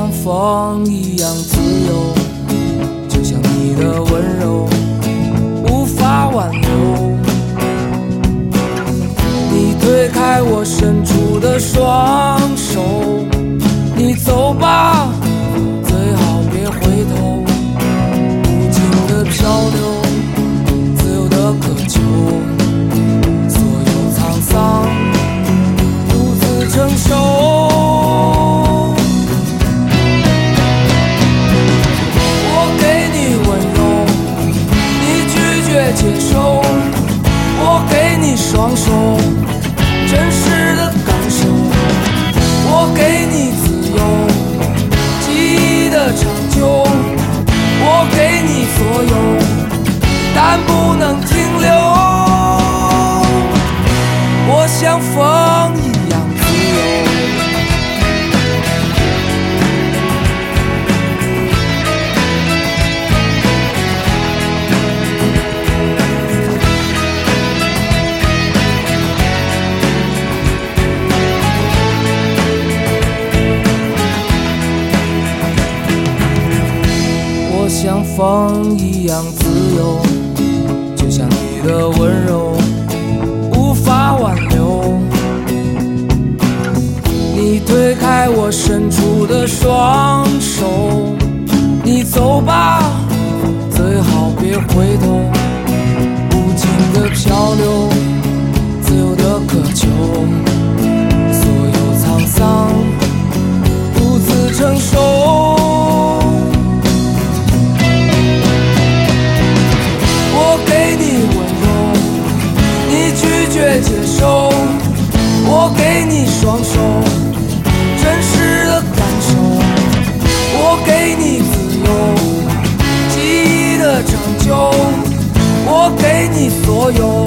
像风一样自由，就像你的温柔无法挽留。你推开我伸出的双手，你走吧，最好别回头。无尽的漂流，自由的渴求，所有沧桑独自承受。接受，我给你双手，真实的感受，我给你自由，记忆的长久，我给你所有，但不能停留。我像风一样自由。像风一样自由，就像你的温柔无法挽留。你推开我伸出的双手，你走吧，最好别回头。无尽的漂流，自由的渴求，所有沧桑独自承受。接受，我给你双手，真实的感受，我给你自由，记忆的长久，我给你所有，